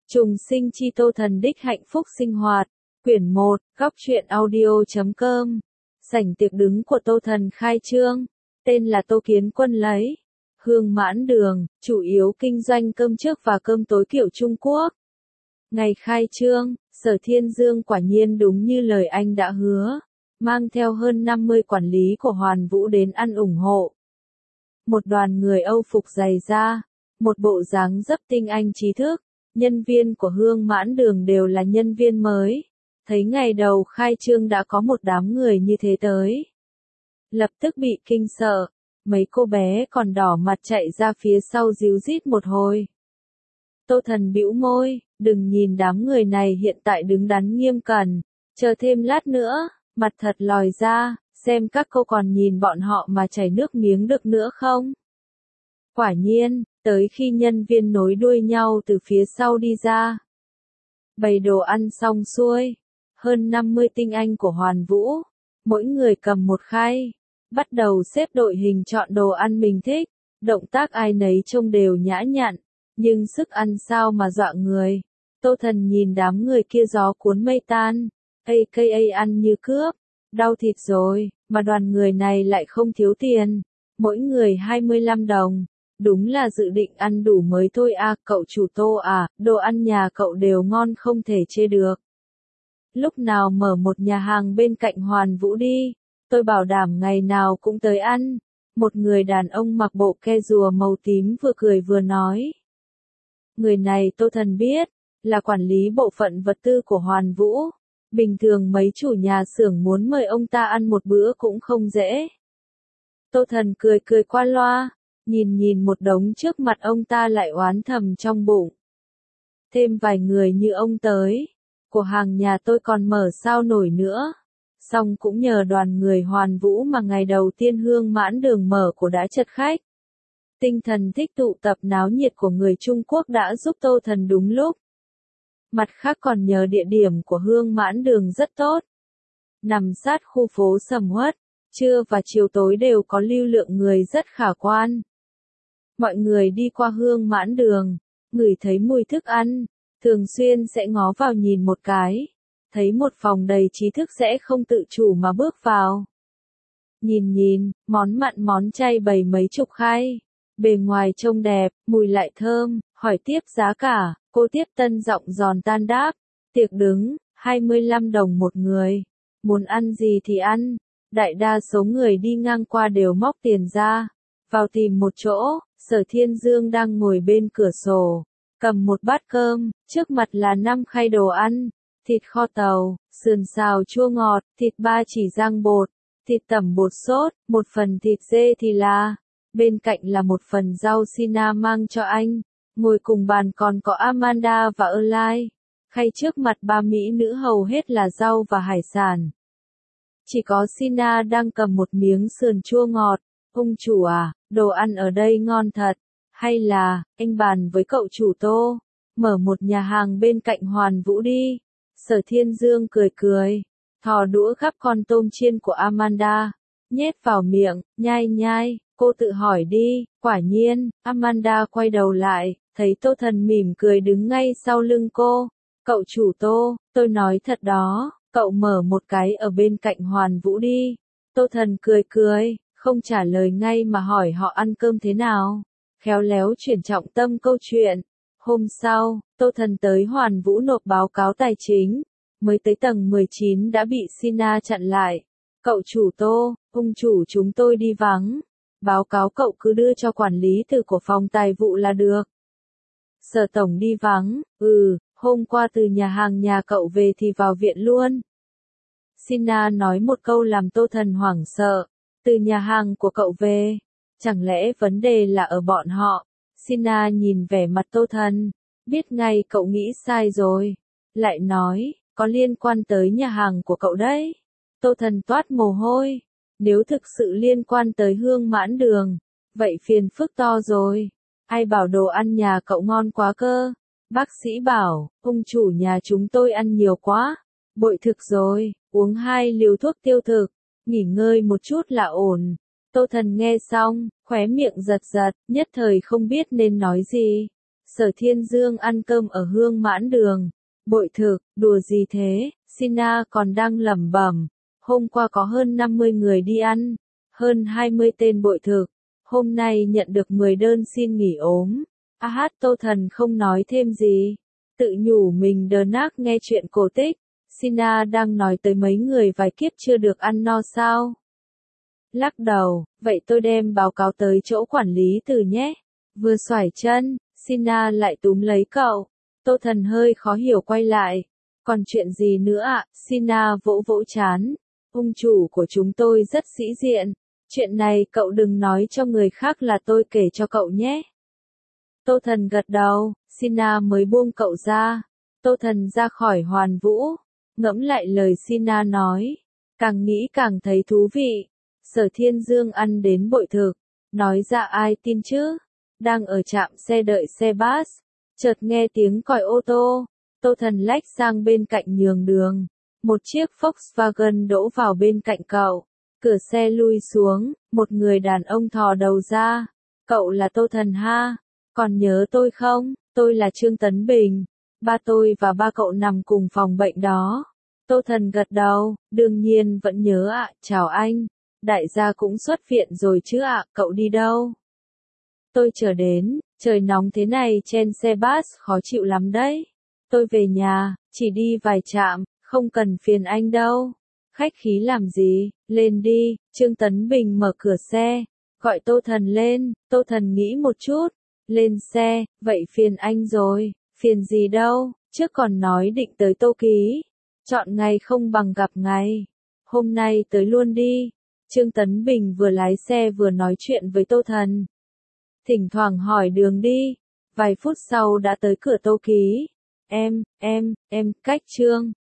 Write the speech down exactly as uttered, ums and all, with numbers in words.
Trùng sinh chi Tô Thần đích hạnh phúc sinh hoạt, quyển một, góc truyện audio.com. Sảnh tiệc đứng của Tô Thần khai trương, tên là Tô Kiến Quân lấy. Hương Mãn Đường, chủ yếu kinh doanh cơm trước và cơm tối kiểu Trung Quốc. Ngày khai trương, Sở Thiên Dương quả nhiên đúng như lời anh đã hứa, mang theo hơn năm mươi quản lý của Hoàn Vũ đến ăn ủng hộ. Một đoàn người Âu phục dày da, một bộ dáng dấp tinh anh trí thức, nhân viên của Hương Mãn Đường đều là nhân viên mới. Thấy ngày đầu khai trương đã có một đám người như thế tới. Lập tức bị kinh sợ, mấy cô bé còn đỏ mặt chạy ra phía sau díu dít một hồi. Tô Thần bĩu môi, đừng nhìn đám người này hiện tại đứng đắn nghiêm cẩn, chờ thêm lát nữa, mặt thật lòi ra, xem các cô còn nhìn bọn họ mà chảy nước miếng được nữa không. Quả nhiên, tới khi nhân viên nối đuôi nhau từ phía sau đi ra. Bày đồ ăn xong xuôi, hơn năm mươi tinh anh của Hoàn Vũ, mỗi người cầm một khay, bắt đầu xếp đội hình chọn đồ ăn mình thích, động tác ai nấy trông đều nhã nhặn, nhưng sức ăn sao mà dọa người. Tô Thần nhìn đám người kia gió cuốn mây tan, a ca a ăn như cướp, đau thịt rồi, mà đoàn người này lại không thiếu tiền, mỗi người hai mươi lăm đồng. Đúng là dự định ăn đủ mới thôi à, cậu chủ Tô à, đồ ăn nhà cậu đều ngon không thể chê được. Lúc nào mở một nhà hàng bên cạnh Hoàn Vũ đi, tôi bảo đảm ngày nào cũng tới ăn. Một người đàn ông mặc bộ ke rùa màu tím vừa cười vừa nói. Người này Tô Thần biết, là quản lý bộ phận vật tư của Hoàn Vũ. Bình thường mấy chủ nhà xưởng muốn mời ông ta ăn một bữa cũng không dễ. Tô Thần cười cười qua loa. Nhìn nhìn một đống trước mặt ông ta lại oán thầm trong bụng. Thêm vài người như ông tới, của hàng nhà tôi còn mở sao nổi nữa. Xong cũng nhờ đoàn người Hoàn Vũ mà ngày đầu tiên Hương Mãn Đường mở của đã chật khách. Tinh thần thích tụ tập náo nhiệt của người Trung Quốc đã giúp Tô Thần đúng lúc. Mặt khác còn nhờ địa điểm của Hương Mãn Đường rất tốt. Nằm sát khu phố sầm uất, trưa và chiều tối đều có lưu lượng người rất khả quan. Mọi người đi qua Hương Mãn Đường, ngửi thấy mùi thức ăn, thường xuyên sẽ ngó vào nhìn một cái, thấy một phòng đầy trí thức sẽ không tự chủ mà bước vào. Nhìn nhìn, món mặn món chay bày mấy chục khay, bề ngoài trông đẹp, mùi lại thơm, hỏi tiếp giá cả, cô tiếp tân giọng giòn tan đáp, tiệc đứng, hai mươi lăm đồng một người, muốn ăn gì thì ăn, đại đa số người đi ngang qua đều móc tiền ra, vào tìm một chỗ. Sở Thiên Dương đang ngồi bên cửa sổ, cầm một bát cơm, trước mặt là năm khay đồ ăn, thịt kho tàu, sườn xào chua ngọt, thịt ba chỉ rang bột, thịt tẩm bột sốt, một phần thịt dê thì là, bên cạnh là một phần rau Sina mang cho anh, ngồi cùng bàn còn có Amanda và Erlai, khay trước mặt ba mỹ nữ hầu hết là rau và hải sản. Chỉ có Sina đang cầm một miếng sườn chua ngọt. Ông chủ à, đồ ăn ở đây ngon thật, hay là, anh bàn với cậu chủ Tô, mở một nhà hàng bên cạnh Hoàn Vũ đi. Sở Thiên Dương cười cười, thò đũa gắp con tôm chiên của Amanda, nhét vào miệng, nhai nhai, cô tự hỏi đi, quả nhiên, Amanda quay đầu lại, thấy Tô Thần mỉm cười đứng ngay sau lưng cô. Cậu chủ Tô, tôi nói thật đó, cậu mở một cái ở bên cạnh Hoàn Vũ đi. Tô Thần cười cười. Không trả lời ngay mà hỏi họ ăn cơm thế nào, khéo léo chuyển trọng tâm câu chuyện. Hôm sau, Tô Thần tới Hoàn Vũ nộp báo cáo tài chính, mới tới tầng mười chín đã bị Sina chặn lại. Cậu chủ Tô, ông chủ chúng tôi đi vắng, báo cáo cậu cứ đưa cho quản lý từ của phòng tài vụ là được. Sở tổng đi vắng, ừ, hôm qua từ nhà hàng nhà cậu về thì vào viện luôn. Sina nói một câu làm Tô Thần hoảng sợ. Từ nhà hàng của cậu về, chẳng lẽ vấn đề là ở bọn họ? Sina nhìn vẻ mặt Tô Thần, biết ngay cậu nghĩ sai rồi, lại nói, có liên quan tới nhà hàng của cậu đấy. Tô Thần toát mồ hôi, nếu thực sự liên quan tới Hương Mãn Đường, vậy phiền phức to rồi, ai bảo đồ ăn nhà cậu ngon quá cơ? Bác sĩ bảo, ông chủ nhà chúng tôi ăn nhiều quá, bội thực rồi, uống hai liều thuốc tiêu thực. Nghỉ ngơi một chút là ổn. Tô Thần nghe xong, khóe miệng giật giật, nhất thời không biết nên nói gì. Sở Thiên Dương ăn cơm ở Hương Mãn Đường. Bội thực, đùa gì thế, Sina còn đang lẩm bẩm. Hôm qua có hơn năm mươi người đi ăn, hơn hai mươi tên bội thực. Hôm nay nhận được mười đơn xin nghỉ ốm. A hát Tô Thần không nói thêm gì. Tự nhủ mình đờ nác nghe chuyện cổ tích. Sina đang nói tới mấy người vài kiếp chưa được ăn no sao? Lắc đầu, vậy tôi đem báo cáo tới chỗ quản lý từ nhé. Vừa xoải chân, Sina lại túm lấy cậu. Tô Thần hơi khó hiểu quay lại. Còn chuyện gì nữa ạ? Sina vỗ vỗ chán. Ông chủ của chúng tôi rất sĩ diện. Chuyện này cậu đừng nói cho người khác là tôi kể cho cậu nhé. Tô Thần gật đầu, Sina mới buông cậu ra. Tô Thần ra khỏi Hoàn Vũ, ngẫm lại lời Sina nói. Càng nghĩ càng thấy thú vị. Sở Thiên Dương ăn đến bội thực. Nói ra ai tin chứ? Đang ở trạm xe đợi xe bus. Chợt nghe tiếng còi ô tô. Tô Thần lách sang bên cạnh nhường đường. Một chiếc Volkswagen đỗ vào bên cạnh cậu. Cửa xe lui xuống, một người đàn ông thò đầu ra. Cậu là Tô Thần ha? Còn nhớ tôi không? Tôi là Trương Tấn Bình. Ba tôi và ba cậu nằm cùng phòng bệnh đó. Tô Thần gật đầu, đương nhiên vẫn nhớ ạ, chào anh. Đại gia cũng xuất viện rồi chứ ạ, cậu đi đâu? Tôi chờ đến, trời nóng thế này trên xe bus khó chịu lắm đấy. Tôi về nhà, chỉ đi vài trạm, không cần phiền anh đâu. Khách khí làm gì, lên đi. Trương Tấn Bình mở cửa xe, gọi Tô Thần lên. Tô Thần nghĩ một chút, lên xe, vậy phiền anh rồi. Phiền gì đâu, trước còn nói định tới Tô Ký. Chọn ngày không bằng gặp ngày. Hôm nay tới luôn đi. Trương Tấn Bình vừa lái xe vừa nói chuyện với Tô Thần. Thỉnh thoảng hỏi đường đi. Vài phút sau đã tới cửa Tô Ký. Em, em, em, cách Trương.